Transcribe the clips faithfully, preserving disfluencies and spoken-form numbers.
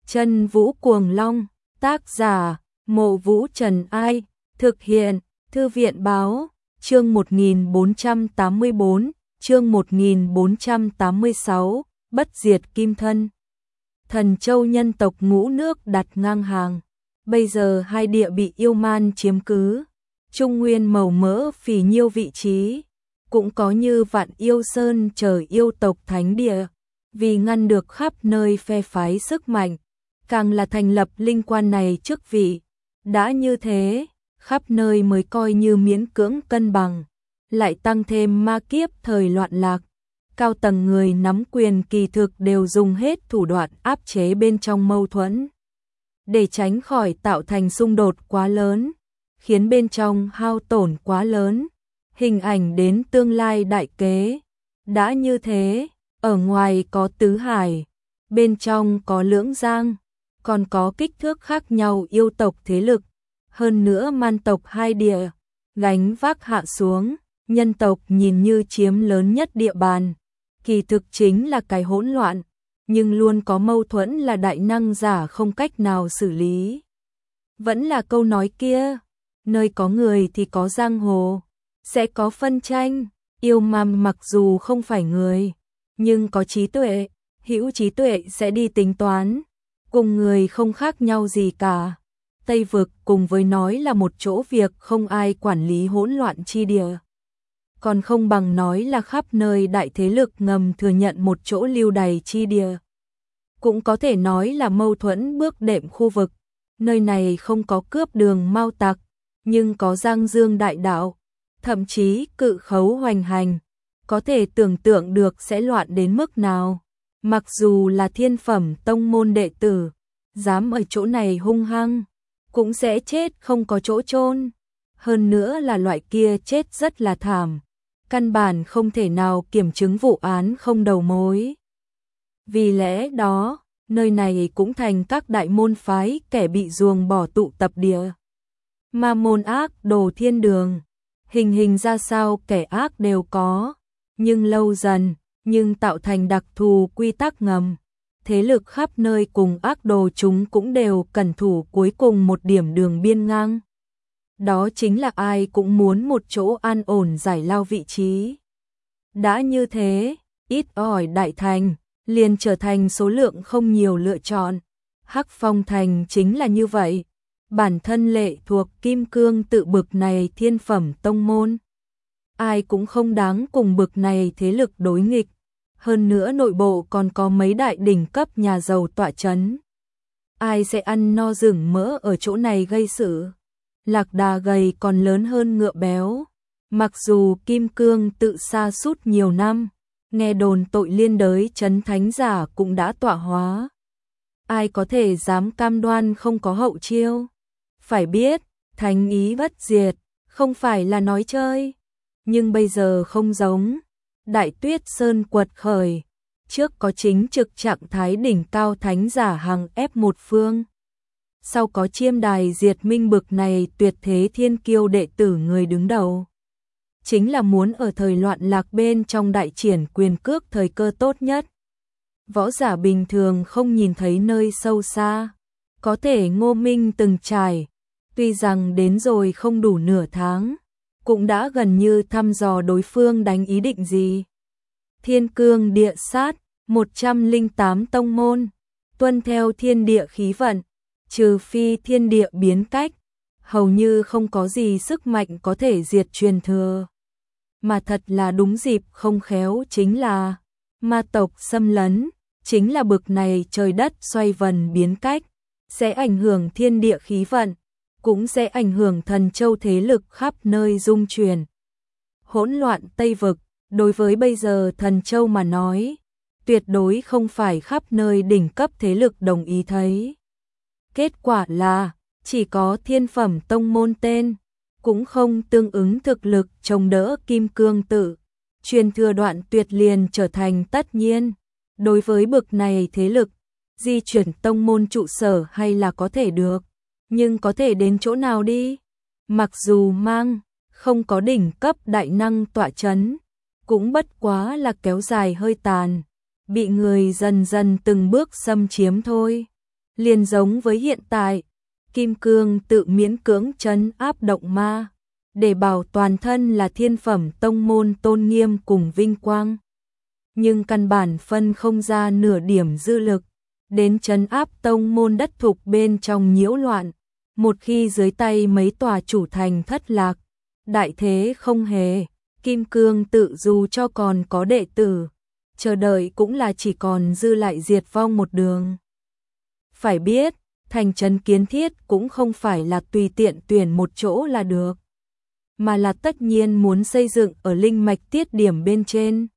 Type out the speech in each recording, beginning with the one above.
Chân Vũ Cuồng Long, tác giả, Mộ Vũ Trần Ai, thực hiện, Thư viện Báo, chương một nghìn bốn trăm tám mươi bốn, chương một nghìn bốn trăm tám mươi sáu, Bất Diệt Kim Thân. Thần Châu nhân tộc ngũ nước đặt ngang hàng, bây giờ hai địa bị yêu man chiếm cứ, Trung Nguyên màu mỡ phì nhiêu vị trí, cũng có như Vạn Yêu Sơn chờ yêu tộc thánh địa, vì ngăn được khắp nơi phe phái sức mạnh, càng là thành lập linh quan này chức vị. Đã như thế, khắp nơi mới coi như miễn cưỡng cân bằng, lại tăng thêm ma kiếp thời loạn lạc. Cao tầng người nắm quyền kỳ thực đều dùng hết thủ đoạn áp chế bên trong mâu thuẫn, để tránh khỏi tạo thành xung đột quá lớn, khiến bên trong hao tổn quá lớn, hình ảnh đến tương lai đại kế. Đã như thế, ở ngoài có tứ hải, bên trong có lưỡng giang, còn có kích thước khác nhau yêu tộc thế lực, hơn nữa man tộc hai địa, gánh vác hạ xuống, nhân tộc nhìn như chiếm lớn nhất địa bàn, kỳ thực chính là cái hỗn loạn, nhưng luôn có mâu thuẫn là đại năng giả không cách nào xử lý. Vẫn là câu nói kia, nơi có người thì có giang hồ, sẽ có phân tranh. Yêu ma mặc dù không phải người, nhưng có trí tuệ, hữu trí tuệ sẽ đi tính toán, cùng người không khác nhau gì cả. Tây vực cùng với nói là một chỗ việc không ai quản lý hỗn loạn chi địa, còn không bằng nói là khắp nơi đại thế lực ngầm thừa nhận một chỗ lưu đày chi địa. Cũng có thể nói là mâu thuẫn bước đệm khu vực, nơi này không có cướp đường mao tặc, nhưng có giang dương đại đạo, thậm chí cự khấu hoành hành, có thể tưởng tượng được sẽ loạn đến mức nào. Mặc dù là thiên phẩm tông môn đệ tử, dám ở chỗ này hung hăng, cũng sẽ chết không có chỗ chôn. Hơn nữa là loại kia chết rất là thảm, căn bản không thể nào kiểm chứng vụ án không đầu mối. Vì lẽ đó, nơi này cũng thành các đại môn phái kẻ bị ruồng bỏ tụ tập địa. Ma môn ác đồ thiên đường, hình hình ra sao kẻ ác đều có, nhưng lâu dần, nhưng tạo thành đặc thù quy tắc ngầm. Thế lực khắp nơi cùng ác đồ chúng cũng đều cẩn thủ cuối cùng một điểm đường biên ngang. Đó chính là ai cũng muốn một chỗ an ổn giải lao vị trí. Đã như thế, ít ỏi đại thành, liền trở thành số lượng không nhiều lựa chọn. Hắc Phong Thành chính là như vậy. Bản thân lệ thuộc kim cương tự bực này thiên phẩm tông môn, ai cũng không đáng cùng bực này thế lực đối nghịch. Hơn nữa nội bộ còn có mấy đại đỉnh cấp nhà giàu tọa chấn. Ai sẽ ăn no rừng mỡ ở chỗ này gây sự? Lạc đà gầy còn lớn hơn ngựa béo. Mặc dù kim cương tự sa sút nhiều năm, nghe đồn tội liên đới chấn thánh giả cũng đã tọa hóa. Ai có thể dám cam đoan không có hậu chiêu? Phải biết, thánh ý bất diệt, không phải là nói chơi. Nhưng bây giờ không giống. Đại Tuyết Sơn quật khởi, trước có chính trực trạng thái đỉnh cao thánh giả hàng ép một phương. Sau có chiêm đài diệt minh bực này tuyệt thế thiên kiêu đệ tử người đứng đầu. Chính là muốn ở thời loạn lạc bên trong đại triển quyền cước thời cơ tốt nhất. Võ giả bình thường không nhìn thấy nơi sâu xa, có thể Ngô Minh từng trải, tuy rằng đến rồi không đủ nửa tháng, cũng đã gần như thăm dò đối phương đánh ý định gì. Thiên cương địa sát, một trăm lẻ tám tông môn, tuân theo thiên địa khí vận, trừ phi thiên địa biến cách, hầu như không có gì sức mạnh có thể diệt truyền thừa. Mà thật là đúng dịp không khéo chính là ma tộc xâm lấn, chính là bực này trời đất xoay vần biến cách, sẽ ảnh hưởng thiên địa khí vận, cũng sẽ ảnh hưởng thần châu thế lực khắp nơi dung truyền. Hỗn loạn Tây Vực, đối với bây giờ thần châu mà nói, tuyệt đối không phải khắp nơi đỉnh cấp thế lực đồng ý thấy. Kết quả là, chỉ có thiên phẩm tông môn tên, cũng không tương ứng thực lực chống đỡ kim cương tự. Truyền thừa đoạn tuyệt liền trở thành tất nhiên. Đối với bực này thế lực, di chuyển tông môn trụ sở hay là có thể được. Nhưng có thể đến chỗ nào đi? Mặc dù mang, không có đỉnh cấp đại năng tọa chấn, cũng bất quá là kéo dài hơi tàn, bị người dần dần từng bước xâm chiếm thôi. liền giống với hiện tại, kim cương tự miễn cưỡng trấn áp động ma, để bảo toàn thân là thiên phẩm tông môn tôn nghiêm cùng vinh quang. Nhưng căn bản phân không ra nửa điểm dư lực, đến trấn áp tông môn đất thục bên trong nhiễu loạn. Một khi dưới tay mấy tòa chủ thành thất lạc, đại thế không hề, kim cương tự dù cho còn có đệ tử, chờ đợi cũng là chỉ còn dư lại diệt vong một đường. Phải biết, thành trấn Kiến Thiết cũng không phải là tùy tiện tuyển một chỗ là được, mà là tất nhiên muốn xây dựng ở linh mạch tiết điểm bên trên.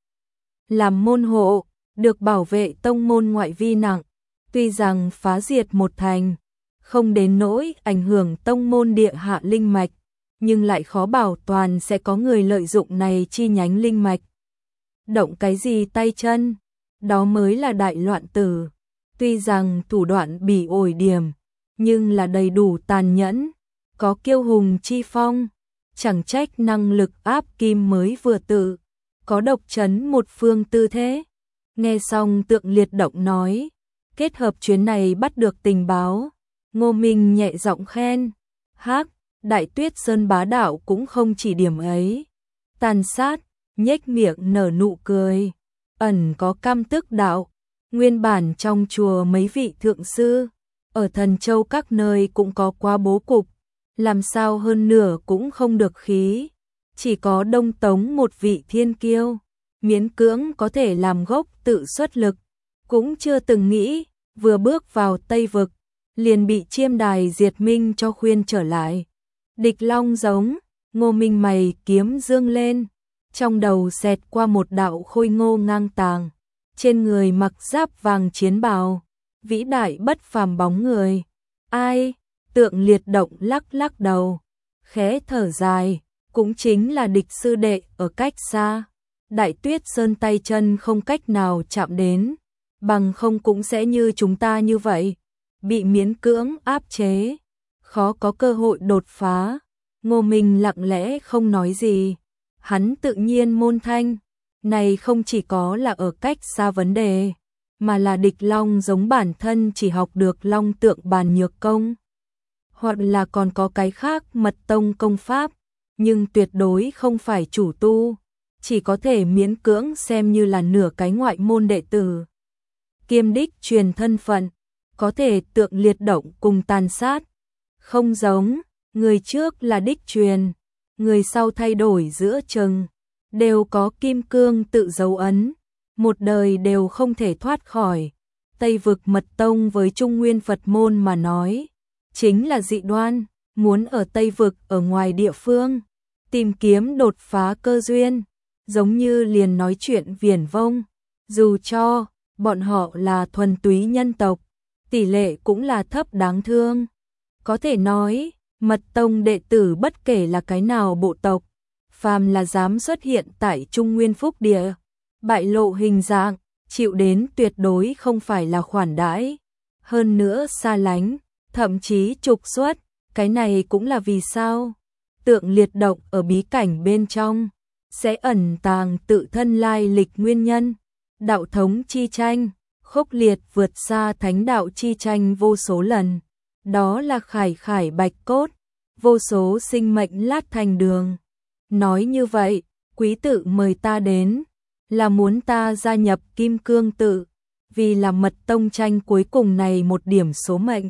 Làm môn hộ, được bảo vệ tông môn ngoại vi nặng, tuy rằng phá diệt một thành, không đến nỗi ảnh hưởng tông môn địa hạ linh mạch, nhưng lại khó bảo toàn sẽ có người lợi dụng này chi nhánh linh mạch. Động cái gì tay chân, đó mới là đại loạn tử. Tuy rằng thủ đoạn bỉ ổi điểm, nhưng là đầy đủ tàn nhẫn, có kiêu hùng chi phong, chẳng trách năng lực áp kim mới vừa tự, có độc chấn một phương tư thế. Nghe xong Tượng Liệt Động nói, kết hợp chuyến này bắt được tình báo, Ngô Minh nhẹ giọng khen, hắc, Đại Tuyết Sơn bá đạo cũng không chỉ điểm ấy. Tàn sát, nhếch miệng nở nụ cười, ẩn có căm tức đạo. Nguyên bản trong chùa mấy vị thượng sư, ở Thần Châu các nơi cũng có quá bố cục, làm sao hơn nửa cũng không được khí. Chỉ có Đông Tống một vị thiên kiêu, miễn cưỡng có thể làm gốc tự xuất lực, cũng chưa từng nghĩ, vừa bước vào Tây Vực, liền bị Chiêm Đài diệt minh cho khuyên trở lại. Địch Long giống, Ngô Minh mày kiếm dương lên, trong đầu xẹt qua một đạo khôi ngô ngang tàng, trên người mặc giáp vàng chiến bào, vĩ đại bất phàm bóng người. Ai? Tượng Liệt Động lắc lắc đầu, khẽ thở dài, cũng chính là địch sư đệ ở cách xa. Đại Tuyết Sơn tay chân không cách nào chạm đến, bằng không cũng sẽ như chúng ta như vậy, bị miễn cưỡng áp chế, khó có cơ hội đột phá. Ngô Minh lặng lẽ không nói gì, hắn tự nhiên môn thanh, này không chỉ có là ở cách xa vấn đề, mà là địch long giống bản thân chỉ học được long tượng bàn nhược công, hoặc là còn có cái khác mật tông công pháp, nhưng tuyệt đối không phải chủ tu, chỉ có thể miễn cưỡng xem như là nửa cái ngoại môn đệ tử. Kiêm đích truyền thân phận, có thể Tượng Liệt Động cùng tàn sát, không giống, người trước là đích truyền, người sau thay đổi giữa chừng, đều có kim cương tự dấu ấn, một đời đều không thể thoát khỏi. Tây Vực mật tông với Trung Nguyên Phật môn mà nói, chính là dị đoan, muốn ở Tây Vực ở ngoài địa phương, tìm kiếm đột phá cơ duyên, giống như liền nói chuyện viển vông, dù cho bọn họ là thuần túy nhân tộc, tỷ lệ cũng là thấp đáng thương. Có thể nói, mật tông đệ tử bất kể là cái nào bộ tộc, phàm là dám xuất hiện tại Trung Nguyên Phúc Địa, bại lộ hình dạng, chịu đến tuyệt đối không phải là khoản đãi, hơn nữa xa lánh, thậm chí trục xuất. Cái này cũng là vì sao Tượng Liệt Động ở bí cảnh bên trong sẽ ẩn tàng tự thân lai lịch nguyên nhân. Đạo thống chi tranh, khốc liệt vượt xa thánh đạo chi tranh vô số lần, đó là khải khải bạch cốt, vô số sinh mệnh lát thành đường. Nói như vậy, quý tự mời ta đến, là muốn ta gia nhập Kim Cương tự, vì là mật tông tranh cuối cùng này một điểm số mệnh.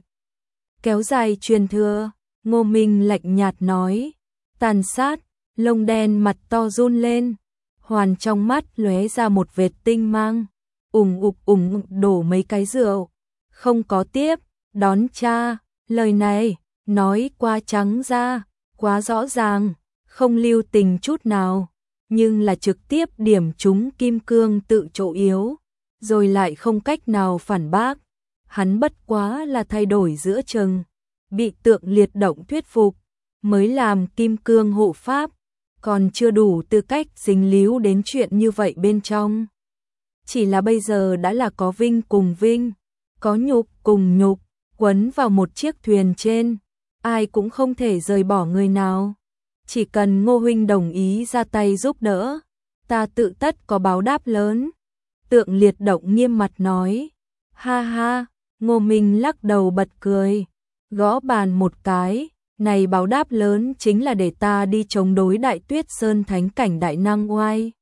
Kéo dài truyền thừa, Ngô Minh lạnh nhạt nói, tàn sát, lông đen mặt to run lên, hoàn trong mắt lóe ra một vệt tinh mang, ủng ục ủng đổ mấy cái rượu, không có tiếp, đón cha, lời này, nói quá trắng ra, quá rõ ràng, không lưu tình chút nào, nhưng là trực tiếp điểm trúng Kim Cương tự chỗ yếu, rồi lại không cách nào phản bác. Hắn bất quá là thay đổi giữa chừng, bị Tượng Liệt Động thuyết phục, mới làm Kim Cương hộ pháp, còn chưa đủ tư cách dính líu đến chuyện như vậy bên trong. Chỉ là bây giờ đã là có vinh cùng vinh, có nhục cùng nhục, quấn vào một chiếc thuyền trên, ai cũng không thể rời bỏ người nào. Chỉ cần Ngô huynh đồng ý ra tay giúp đỡ, ta tự tất có báo đáp lớn. Tượng Liệt Động nghiêm mặt nói, ha ha, Ngô Minh lắc đầu bật cười, gõ bàn một cái, này báo đáp lớn chính là để ta đi chống đối Đại Tuyết Sơn thánh cảnh đại năng oai.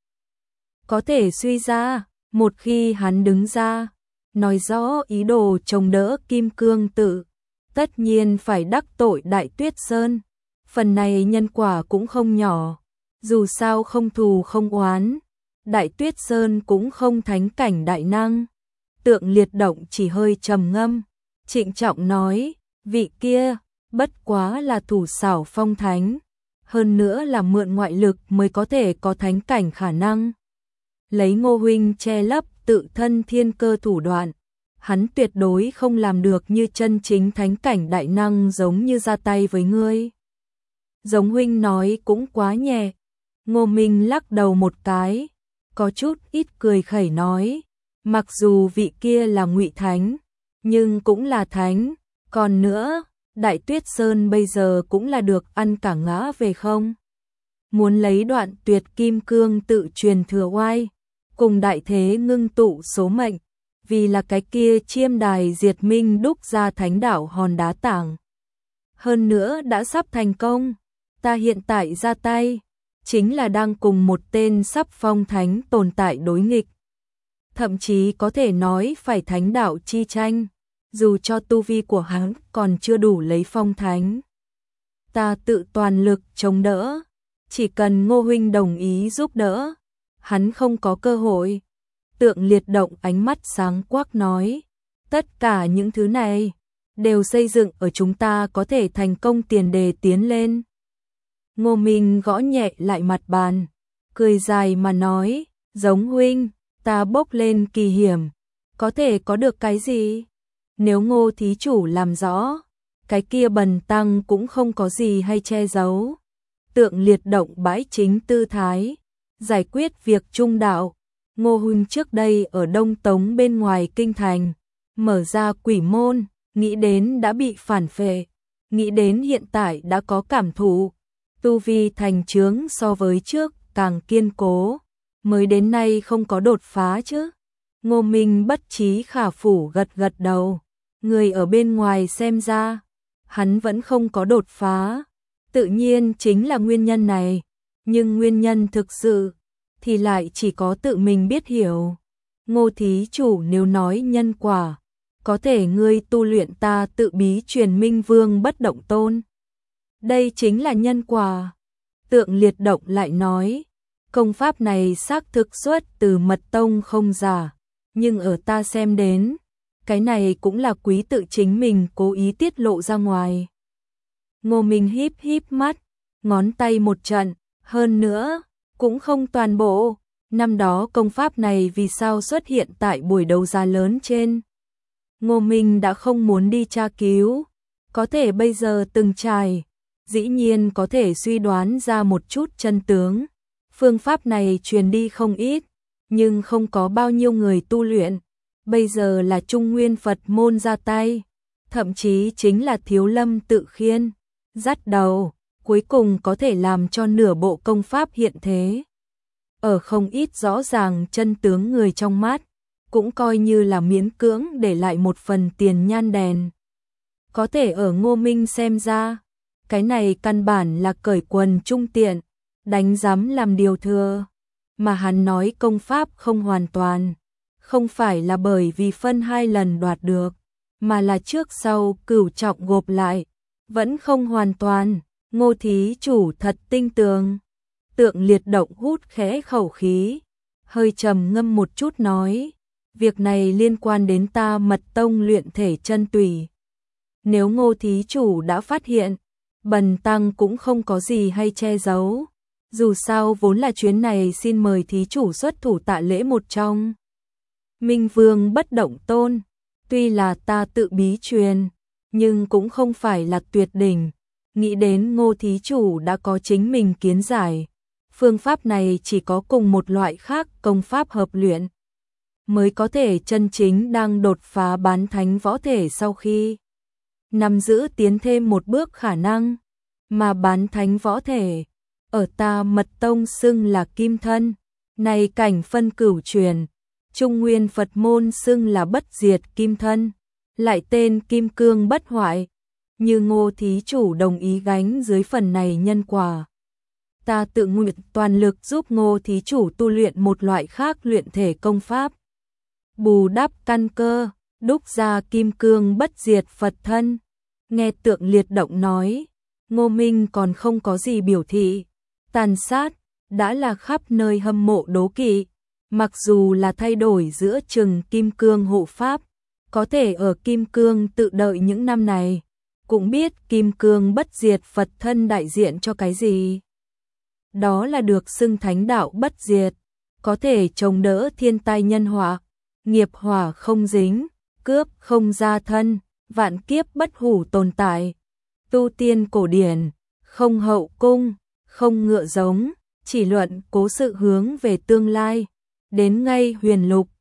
Có thể suy ra, một khi hắn đứng ra, nói rõ ý đồ chống đỡ Kim Cương Tự, tất nhiên phải đắc tội Đại Tuyết Sơn. Phần này nhân quả cũng không nhỏ, dù sao không thù không oán, Đại Tuyết Sơn cũng không thánh cảnh đại năng. Tượng Liệt Động chỉ hơi trầm ngâm, trịnh trọng nói, vị kia, bất quá là thủ xảo phong thánh, hơn nữa là mượn ngoại lực mới có thể có thánh cảnh khả năng. Lấy Ngô huynh che lấp tự thân thiên cơ thủ đoạn, hắn tuyệt đối không làm được như chân chính thánh cảnh đại năng giống như ra tay với ngươi. Giống huynh nói cũng quá nhẹ. Ngô Minh lắc đầu một cái, có chút ít cười khẩy nói, mặc dù vị kia là ngụy thánh, nhưng cũng là thánh, còn nữa, Đại Tuyết Sơn bây giờ cũng là được ăn cả ngã về không. Muốn lấy đoạn tuyệt kim cương tự truyền thừa oai, cùng đại thế ngưng tụ số mệnh, vì là cái kia chiêm đài diệt minh đúc ra thánh đảo hòn đá tảng. Hơn nữa đã sắp thành công, ta hiện tại ra tay, chính là đang cùng một tên sắp phong thánh tồn tại đối nghịch. Thậm chí có thể nói phải thánh đạo chi tranh, dù cho tu vi của hắn còn chưa đủ lấy phong thánh. Ta tự toàn lực chống đỡ, chỉ cần Ngô huynh đồng ý giúp đỡ, hắn không có cơ hội. Tượng Liệt Động ánh mắt sáng quắc nói, tất cả những thứ này đều xây dựng ở chúng ta có thể thành công tiền đề tiến lên. Ngô Minh gõ nhẹ lại mặt bàn, cười dài mà nói, giống huynh, ta bốc lên kỳ hiểm, có thể có được cái gì? Nếu Ngô thí chủ làm rõ, cái kia bần tăng cũng không có gì hay che giấu. Tượng Liệt Động bãi chính tư thái, giải quyết việc trung đạo. Ngô huynh trước đây ở Đông Tống bên ngoài kinh thành, mở ra quỷ môn, nghĩ đến đã bị phản phệ, nghĩ đến hiện tại đã có cảm thụ, tu vi thành chướng so với trước càng kiên cố, mới đến nay không có đột phá chứ. Ngô Minh bất trí khả phủ gật gật đầu, người ở bên ngoài xem ra, hắn vẫn không có đột phá, tự nhiên chính là nguyên nhân này, nhưng nguyên nhân thực sự thì lại chỉ có tự mình biết hiểu. Ngô thí chủ nếu nói nhân quả, có thể ngươi tu luyện ta tự bí truyền Minh Vương bất động tôn. Đây chính là nhân quả. Tượng Liệt Động lại nói, công pháp này xác thực xuất từ mật tông không giả, nhưng ở ta xem đến, cái này cũng là quý tự chính mình cố ý tiết lộ ra ngoài. Ngô Minh híp híp mắt, ngón tay một trận, hơn nữa, cũng không toàn bộ, năm đó công pháp này vì sao xuất hiện tại buổi đấu giá lớn trên. Ngô Minh đã không muốn đi tra cứu, có thể bây giờ từng trải, dĩ nhiên có thể suy đoán ra một chút chân tướng. Phương pháp này truyền đi không ít, nhưng không có bao nhiêu người tu luyện. Bây giờ là Trung Nguyên Phật môn ra tay, thậm chí chính là Thiếu Lâm Tự Khiên dắt đầu, cuối cùng có thể làm cho nửa bộ công pháp hiện thế. Ở không ít rõ ràng chân tướng người trong mắt, cũng coi như là miễn cưỡng để lại một phần tiền nhan đèn. Có thể ở Ngô Minh xem ra, cái này căn bản là cởi quần trung tiện, đánh giám làm điều thừa, mà hắn nói công pháp không hoàn toàn, không phải là bởi vì phân hai lần đoạt được, mà là trước sau cửu trọng gộp lại, vẫn không hoàn toàn. Ngô thí chủ thật tinh tường. Tượng Liệt Động hút khẽ khẩu khí, hơi trầm ngâm một chút nói, việc này liên quan đến ta mật tông luyện thể chân tùy. Nếu Ngô thí chủ đã phát hiện, bần tăng cũng không có gì hay che giấu, dù sao vốn là chuyến này xin mời thí chủ xuất thủ tạ lễ một trong. Minh Vương bất động tôn, tuy là ta tự bí truyền, nhưng cũng không phải là tuyệt đỉnh. Nghĩ đến Ngô thí chủ đã có chính mình kiến giải, phương pháp này chỉ có cùng một loại khác công pháp hợp luyện, mới có thể chân chính đang đột phá bán thánh võ thể sau khi nắm giữ tiến thêm một bước khả năng, mà bán thánh võ thể, ở ta mật tông xưng là kim thân, này cảnh phân cửu truyền, Trung Nguyên Phật môn xưng là bất diệt kim thân, lại tên kim cương bất hoại, như Ngô thí chủ đồng ý gánh dưới phần này nhân quả. Ta tự nguyện toàn lực giúp Ngô thí chủ tu luyện một loại khác luyện thể công pháp, bù đắp căn cơ, đúc ra kim cương bất diệt Phật thân. Nghe Tượng Liệt Động nói, Ngô Minh còn không có gì biểu thị, tàn sát đã là khắp nơi hâm mộ đố kỵ. Mặc dù là thay đổi giữa chừng kim cương hộ pháp, có thể ở kim cương tự đợi những năm này, cũng biết kim cương bất diệt Phật thân đại diện cho cái gì. Đó là được xưng thánh đạo bất diệt, có thể chống đỡ thiên tai nhân họa, nghiệp hỏa không dính, cướp không ra thân, vạn kiếp bất hủ tồn tại. Tu tiên cổ điển, không hậu cung, không ngựa giống, chỉ luận cố sự hướng về tương lai. Đến ngay huyền lục,